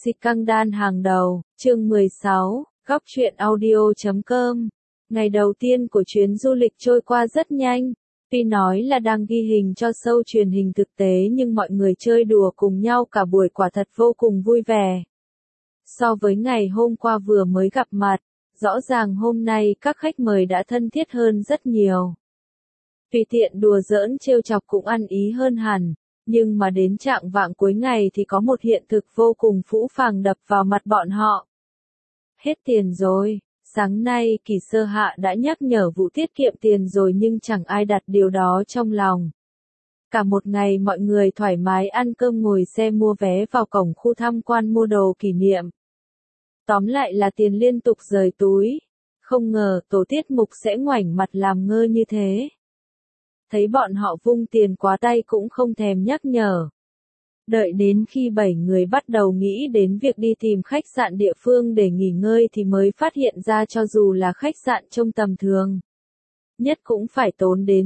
Scandal hàng đầu, chương 16, góc truyện audio.com. Ngày đầu tiên của chuyến du lịch trôi qua rất nhanh. Tuy nói là đang ghi hình cho show truyền hình thực tế nhưng mọi người chơi đùa cùng nhau cả buổi quả thật vô cùng vui vẻ. So với ngày hôm qua vừa mới gặp mặt, rõ ràng hôm nay các khách mời đã thân thiết hơn rất nhiều. Tùy tiện đùa giỡn trêu chọc cũng ăn ý hơn hẳn. Nhưng mà đến trạng vạng cuối ngày thì có một hiện thực vô cùng phũ phàng đập vào mặt bọn họ. Hết tiền rồi, sáng nay Kỳ Sơ Hạ đã nhắc nhở vụ tiết kiệm tiền rồi nhưng chẳng ai đặt điều đó trong lòng. Cả một ngày mọi người thoải mái ăn cơm ngồi xe mua vé vào cổng khu tham quan mua đồ kỷ niệm. Tóm lại là tiền liên tục rời túi. Không ngờ tổ tiết mục sẽ ngoảnh mặt làm ngơ như thế. Thấy bọn họ vung tiền quá tay cũng không thèm nhắc nhở. Đợi đến khi 7 người bắt đầu nghĩ đến việc đi tìm khách sạn địa phương để nghỉ ngơi thì mới phát hiện ra cho dù là khách sạn trông tầm thường, nhất cũng phải tốn đến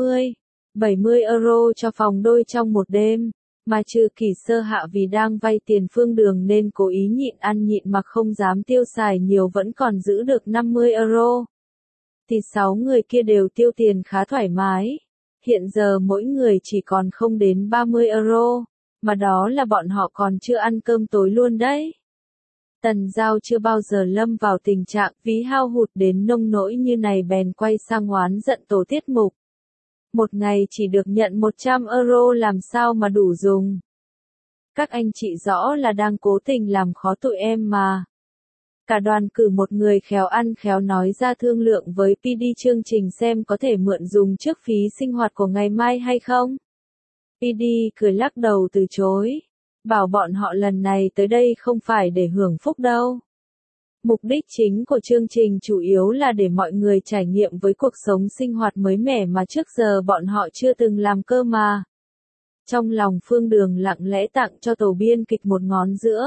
60-70 euro cho phòng đôi trong một đêm, mà trừ Kỳ Sơ Hạ vì đang vay tiền Phương Đường nên cố ý nhịn ăn nhịn mặc không dám tiêu xài nhiều vẫn còn giữ được 50 euro. Thì 6 người kia đều tiêu tiền khá thoải mái. Hiện giờ mỗi người chỉ còn không đến 30 euro, mà đó là bọn họ còn chưa ăn cơm tối luôn đấy. Tần Giao chưa bao giờ lâm vào tình trạng ví hao hụt đến nông nỗi như này bèn quay sang oán giận tổ tiết mục. Một ngày chỉ được nhận 100 euro làm sao mà đủ dùng. Các anh chị rõ là đang cố tình làm khó tụi em mà. Cả đoàn cử một người khéo ăn khéo nói ra thương lượng với PD chương trình xem có thể mượn dùng trước phí sinh hoạt của ngày mai hay không. PD cười lắc đầu từ chối, bảo bọn họ lần này tới đây không phải để hưởng phúc đâu. Mục đích chính của chương trình chủ yếu là để mọi người trải nghiệm với cuộc sống sinh hoạt mới mẻ mà trước giờ bọn họ chưa từng làm cơ mà. Trong lòng Phương Đường lặng lẽ tặng cho tổ biên kịch một ngón giữa.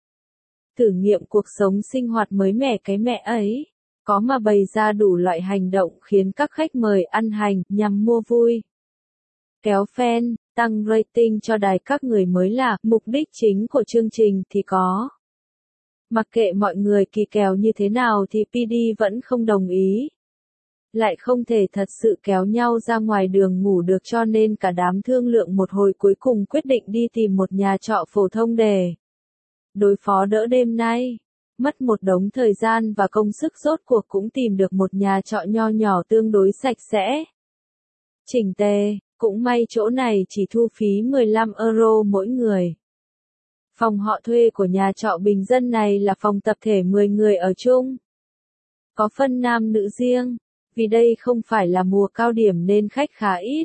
Thử nghiệm cuộc sống sinh hoạt mới mẻ cái mẹ ấy, có mà bày ra đủ loại hành động khiến các khách mời ăn hành nhằm mua vui. Kéo fan, tăng rating cho đài các người mới là mục đích chính của chương trình thì có. Mặc kệ mọi người kỳ kèo như thế nào thì PD vẫn không đồng ý. Lại không thể thật sự kéo nhau ra ngoài đường ngủ được cho nên cả đám thương lượng một hồi cuối cùng quyết định đi tìm một nhà trọ phổ thông để đối phó đỡ đêm nay. Mất một đống thời gian và công sức rốt cuộc cũng tìm được một nhà trọ nho nhỏ tương đối sạch sẽ, chỉnh tề, cũng may chỗ này chỉ thu phí 15 euro mỗi người. Phòng họ thuê của nhà trọ bình dân này là phòng tập thể 10 người ở chung. Có phân nam nữ riêng, vì đây không phải là mùa cao điểm nên khách khá ít.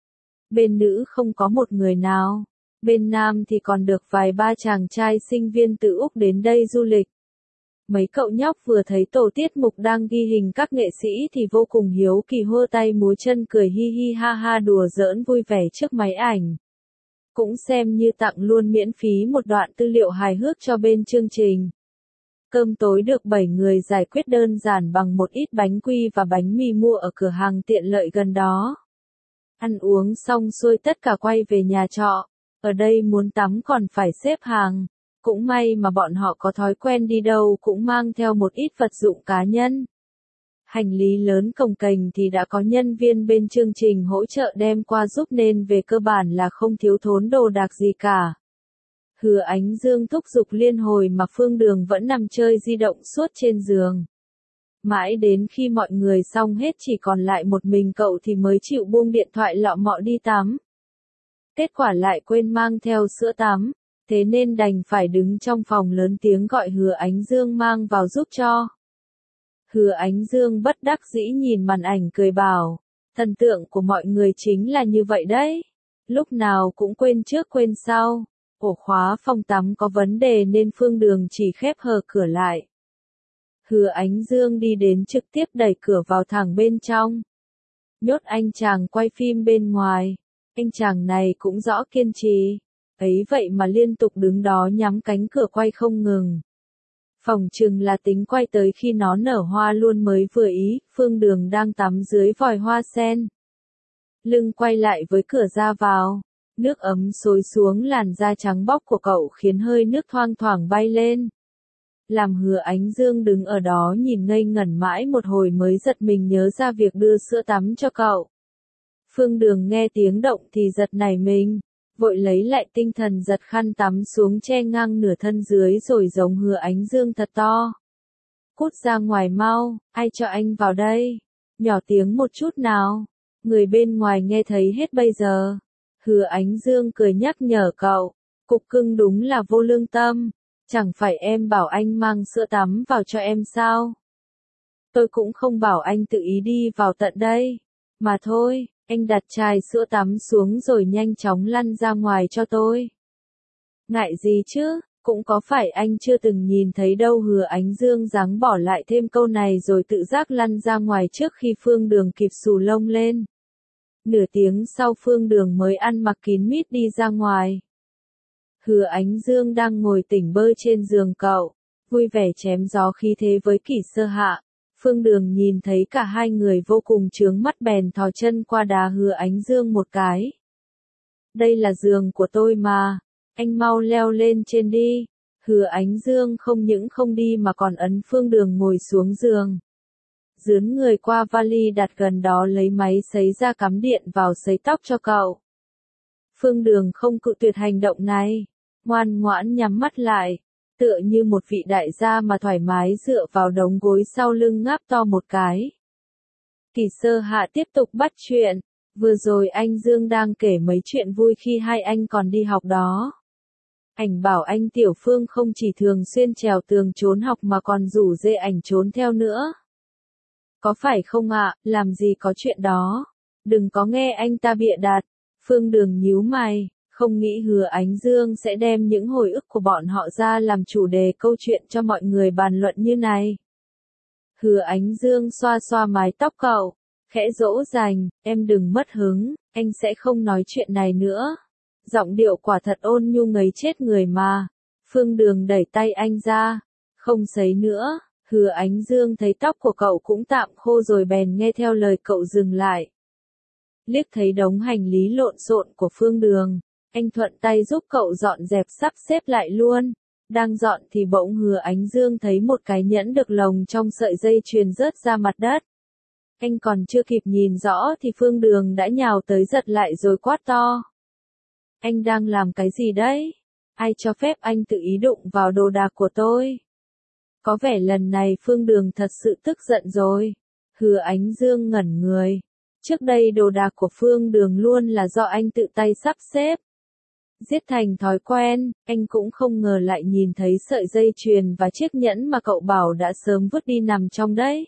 Bên nữ không có một người nào. Bên nam thì còn được vài ba chàng trai sinh viên từ Úc đến đây du lịch. Mấy cậu nhóc vừa thấy tổ tiết mục đang ghi hình các nghệ sĩ thì vô cùng hiếu kỳ hô tay múa chân cười hi hi ha ha đùa giỡn vui vẻ trước máy ảnh. Cũng xem như tặng luôn miễn phí một đoạn tư liệu hài hước cho bên chương trình. Cơm tối được 7 người giải quyết đơn giản bằng một ít bánh quy và bánh mì mua ở cửa hàng tiện lợi gần đó. Ăn uống xong xuôi tất cả quay về nhà trọ. Ở đây muốn tắm còn phải xếp hàng. Cũng may mà bọn họ có thói quen đi đâu cũng mang theo một ít vật dụng cá nhân. Hành lý lớn cồng kềnh thì đã có nhân viên bên chương trình hỗ trợ đem qua giúp nên về cơ bản là không thiếu thốn đồ đạc gì cả. Hứa Ánh Dương thúc giục liên hồi mà Phương Đường vẫn nằm chơi di động suốt trên giường. Mãi đến khi mọi người xong hết chỉ còn lại một mình cậu thì mới chịu buông điện thoại lọ mọ đi tắm. Kết quả lại quên mang theo sữa tắm, thế nên đành phải đứng trong phòng lớn tiếng gọi Hứa Ánh Dương mang vào giúp cho. Hứa Ánh Dương bất đắc dĩ nhìn màn ảnh cười bảo, thần tượng của mọi người chính là như vậy đấy, lúc nào cũng quên trước quên sau. Ổ khóa phòng tắm có vấn đề nên Phương Đường chỉ khép hờ cửa lại. Hứa Ánh Dương đi đến trực tiếp đẩy cửa vào thẳng bên trong. Nhốt anh chàng quay phim bên ngoài. Anh chàng này cũng rõ kiên trì. Ấy vậy mà liên tục đứng đó nhắm cánh cửa quay không ngừng. Phỏng chừng là tính quay tới khi nó nở hoa luôn mới vừa ý. Phương Đường đang tắm dưới vòi hoa sen. Lưng quay lại với cửa ra vào. Nước ấm xối xuống làn da trắng bóc của cậu khiến hơi nước thoang thoảng bay lên. Làm Hứa Ánh Dương đứng ở đó nhìn ngây ngẩn mãi một hồi mới giật mình nhớ ra việc đưa sữa tắm cho cậu. Phương Đường nghe tiếng động thì giật nảy mình, vội lấy lại tinh thần giật khăn tắm xuống che ngang nửa thân dưới rồi giống Hứa Ánh Dương thật to. Cút ra ngoài mau, ai cho anh vào đây? Nhỏ tiếng một chút nào. Người bên ngoài nghe thấy hết bây giờ. Hứa Ánh Dương cười nhắc nhở cậu, cục cưng đúng là vô lương tâm. Chẳng phải em bảo anh mang sữa tắm vào cho em sao? Tôi cũng không bảo anh tự ý đi vào tận đây. Mà thôi, anh đặt chai sữa tắm xuống rồi nhanh chóng lăn ra ngoài cho tôi. Ngại gì chứ, cũng có phải anh chưa từng nhìn thấy đâu. Hứa Ánh Dương giáng bỏ lại thêm câu này rồi tự giác lăn ra ngoài trước khi Phương Đường kịp xù lông lên. Nửa tiếng sau Phương Đường mới ăn mặc kín mít đi ra ngoài. Hứa Ánh Dương đang ngồi tỉnh bơ trên giường cậu, vui vẻ chém gió khí thế với Kỷ Sơ Hạ. Phương Đường nhìn thấy cả hai người vô cùng chướng mắt bèn thò chân qua đá Hứa Ánh Dương một cái. Đây là giường của tôi mà, anh mau leo lên trên đi. Hứa Ánh Dương không những không đi mà còn ấn Phương Đường ngồi xuống giường. Dướn người qua vali đặt gần đó lấy máy sấy ra cắm điện vào sấy tóc cho cậu. Phương Đường không cự tuyệt hành động này, ngoan ngoãn nhắm mắt lại, tựa như một vị đại gia mà thoải mái dựa vào đống gối sau lưng ngáp to một cái. Kỷ Sơ Hạ tiếp tục bắt chuyện, vừa rồi anh Dương đang kể mấy chuyện vui khi hai anh còn đi học đó. Ảnh bảo anh Tiểu Phương không chỉ thường xuyên trèo tường trốn học mà còn rủ dê ảnh trốn theo nữa. Có phải không ạ, làm gì có chuyện đó. Đừng có nghe anh ta bịa đặt. Phương Đường nhíu mày, không nghĩ Hứa Ánh Dương sẽ đem những hồi ức của bọn họ ra làm chủ đề câu chuyện cho mọi người bàn luận như này. Hứa Ánh Dương xoa xoa mái tóc cậu, khẽ dỗ dành, em đừng mất hứng, anh sẽ không nói chuyện này nữa. Giọng điệu quả thật ôn nhu ngấy chết người mà. Phương Đường đẩy tay anh ra, không sấy nữa. Hứa Ánh Dương thấy tóc của cậu cũng tạm khô rồi bèn nghe theo lời cậu dừng lại. Liếc thấy đống hành lý lộn xộn của Phương Đường, anh thuận tay giúp cậu dọn dẹp sắp xếp lại luôn. Đang dọn thì bỗng Hứa Ánh Dương thấy một cái nhẫn được lồng trong sợi dây chuyền rớt ra mặt đất. Anh còn chưa kịp nhìn rõ thì Phương Đường đã nhào tới giật lại rồi quát to. Anh đang làm cái gì đấy? Ai cho phép anh tự ý đụng vào đồ đạc của tôi? Có vẻ lần này Phương Đường thật sự tức giận rồi. Hứa Ánh Dương ngẩn người. Trước đây đồ đạc của Phương Đường luôn là do anh tự tay sắp xếp. Giết thành thói quen, anh cũng không ngờ lại nhìn thấy sợi dây chuyền và chiếc nhẫn mà cậu bảo đã sớm vứt đi nằm trong đấy.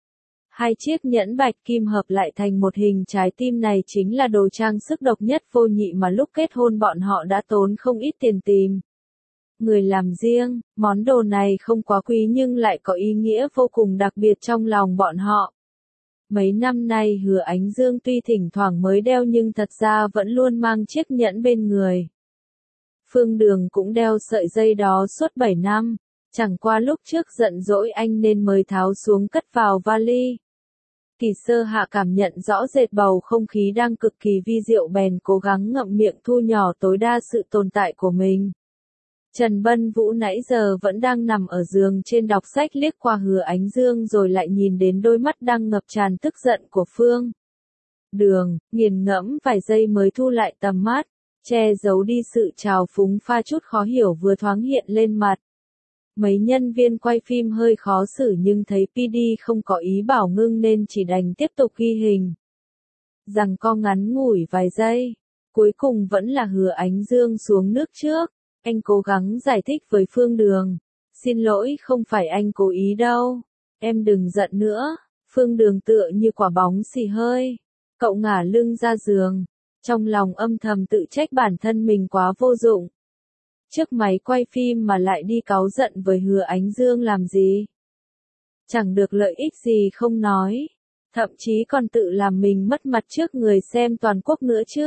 Hai chiếc nhẫn bạch kim hợp lại thành một hình trái tim này chính là đồ trang sức độc nhất vô nhị mà lúc kết hôn bọn họ đã tốn không ít tiền tìm. Người làm riêng, món đồ này không quá quý nhưng lại có ý nghĩa vô cùng đặc biệt trong lòng bọn họ. Mấy năm nay Hứa Ánh Dương tuy thỉnh thoảng mới đeo nhưng thật ra vẫn luôn mang chiếc nhẫn bên người. Phương Đường cũng đeo sợi dây đó suốt 7 năm, chẳng qua lúc trước giận dỗi anh nên mới tháo xuống cất vào vali. Kỷ Sơ Hạ cảm nhận rõ rệt bầu không khí đang cực kỳ vi diệu bèn cố gắng ngậm miệng thu nhỏ tối đa sự tồn tại của mình. Trần Bân Vũ nãy giờ vẫn đang nằm ở giường trên đọc sách liếc qua Hứa Ánh Dương rồi lại nhìn đến đôi mắt đang ngập tràn tức giận của Phương Đường, nghiền ngẫm vài giây mới thu lại tầm mắt, che giấu đi sự trào phúng pha chút khó hiểu vừa thoáng hiện lên mặt. Mấy nhân viên quay phim hơi khó xử nhưng thấy PD không có ý bảo ngưng nên chỉ đành tiếp tục ghi hình. Giằng co ngắn ngủi vài giây, cuối cùng vẫn là Hứa Ánh Dương xuống nước trước. Anh cố gắng giải thích với Phương Đường. Xin lỗi không phải anh cố ý đâu. Em đừng giận nữa. Phương Đường tựa như quả bóng xì hơi. Cậu ngả lưng ra giường. Trong lòng âm thầm tự trách bản thân mình quá vô dụng. Trước máy quay phim mà lại đi cáu giận với Hứa Ánh Dương làm gì? Chẳng được lợi ích gì không nói. Thậm chí còn tự làm mình mất mặt trước người xem toàn quốc nữa chứ.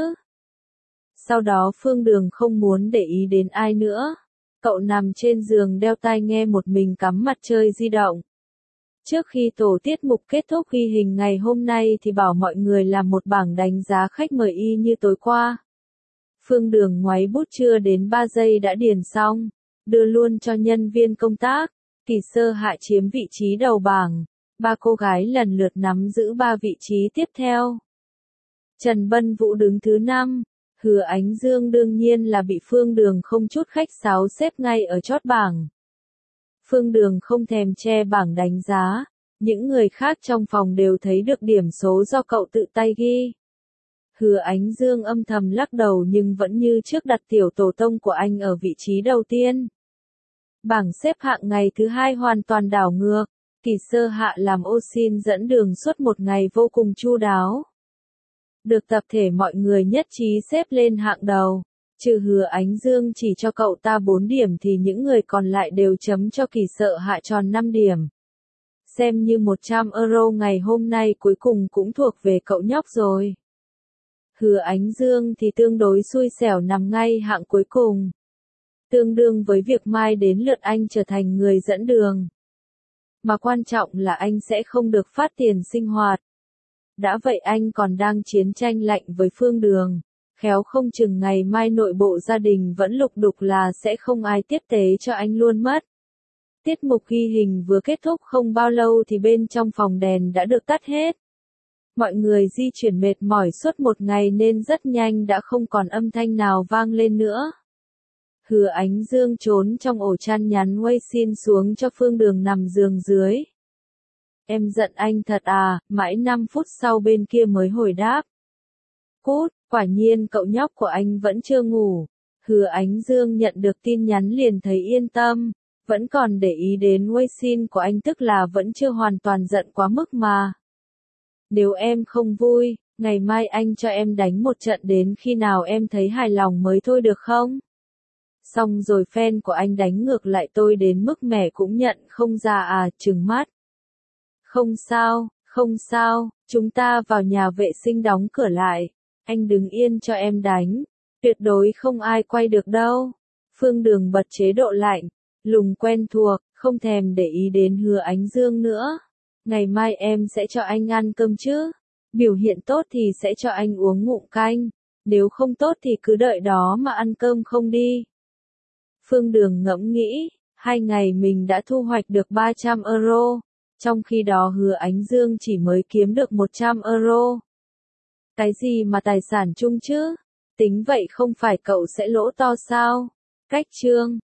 Sau đó Phương Đường không muốn để ý đến ai nữa. Cậu nằm trên giường đeo tai nghe một mình cắm mặt chơi di động. Trước khi tổ tiết mục kết thúc ghi hình ngày hôm nay thì bảo mọi người làm một bảng đánh giá khách mời y như tối qua. Phương Đường ngoáy bút chưa đến 3 giây đã điền xong, đưa luôn cho nhân viên công tác. Kỳ Sơ Hạ chiếm vị trí đầu bảng, 3 cô gái lần lượt nắm giữ 3 vị trí tiếp theo. Trần Bân Vũ đứng thứ 5, Hứa Ánh Dương đương nhiên là bị Phương Đường không chút khách sáo xếp ngay ở chót bảng. Phương Đường không thèm che bảng đánh giá, những người khác trong phòng đều thấy được điểm số do cậu tự tay ghi. Hứa Ánh Dương âm thầm lắc đầu nhưng vẫn như trước đặt tiểu tổ tông của anh ở vị trí đầu tiên. Bảng xếp hạng ngày thứ 2 hoàn toàn đảo ngược, Kỳ Sơ Hạ làm ô xin dẫn đường suốt một ngày vô cùng chu đáo. Được tập thể mọi người nhất trí xếp lên hạng đầu, trừ Hứa Ánh Dương chỉ cho cậu ta 4 điểm thì những người còn lại đều chấm cho Kỳ Sơ Hạ tròn 5 điểm. Xem như 100 euro ngày hôm nay cuối cùng cũng thuộc về cậu nhóc rồi. Hứa Ánh Dương thì tương đối xui xẻo nằm ngay hạng cuối cùng. Tương đương với việc mai đến lượt anh trở thành người dẫn đường. Mà quan trọng là anh sẽ không được phát tiền sinh hoạt. Đã vậy anh còn đang chiến tranh lạnh với Phương Đường. Khéo không chừng ngày mai nội bộ gia đình vẫn lục đục là sẽ không ai tiếp tế cho anh luôn mất. Tiết mục ghi hình vừa kết thúc không bao lâu thì bên trong phòng đèn đã được tắt hết. Mọi người di chuyển mệt mỏi suốt một ngày nên rất nhanh đã không còn âm thanh nào vang lên nữa. Hứa Ánh Dương trốn trong ổ chăn nhắn quay xin xuống cho Phương Đường nằm giường dưới. Em giận anh thật à, mãi 5 phút sau bên kia mới hồi đáp. Cút, quả nhiên cậu nhóc của anh vẫn chưa ngủ. Hứa Ánh Dương nhận được tin nhắn liền thấy yên tâm, vẫn còn để ý đến quay xin của anh tức là vẫn chưa hoàn toàn giận quá mức mà. Nếu em không vui, ngày mai anh cho em đánh một trận đến khi nào em thấy hài lòng mới thôi được không? Xong rồi fan của anh đánh ngược lại tôi đến mức mẻ cũng nhận không ra à, trừng mắt. Không sao, không sao, chúng ta vào nhà vệ sinh đóng cửa lại. Anh đứng yên cho em đánh. Tuyệt đối không ai quay được đâu. Phương Đường bật chế độ lạnh, lùng quen thuộc, không thèm để ý đến Hứa Ánh Dương nữa. Ngày mai em sẽ cho anh ăn cơm chứ. Biểu hiện tốt thì sẽ cho anh uống ngụm canh. Nếu không tốt thì cứ đợi đó mà ăn cơm không đi. Phương Đường ngẫm nghĩ, 2 ngày mình đã thu hoạch được 300 euro. Trong khi đó Hứa Ánh Dương chỉ mới kiếm được 100 euro. Cái gì mà tài sản chung chứ? Tính vậy không phải cậu sẽ lỗ to sao? Cách chương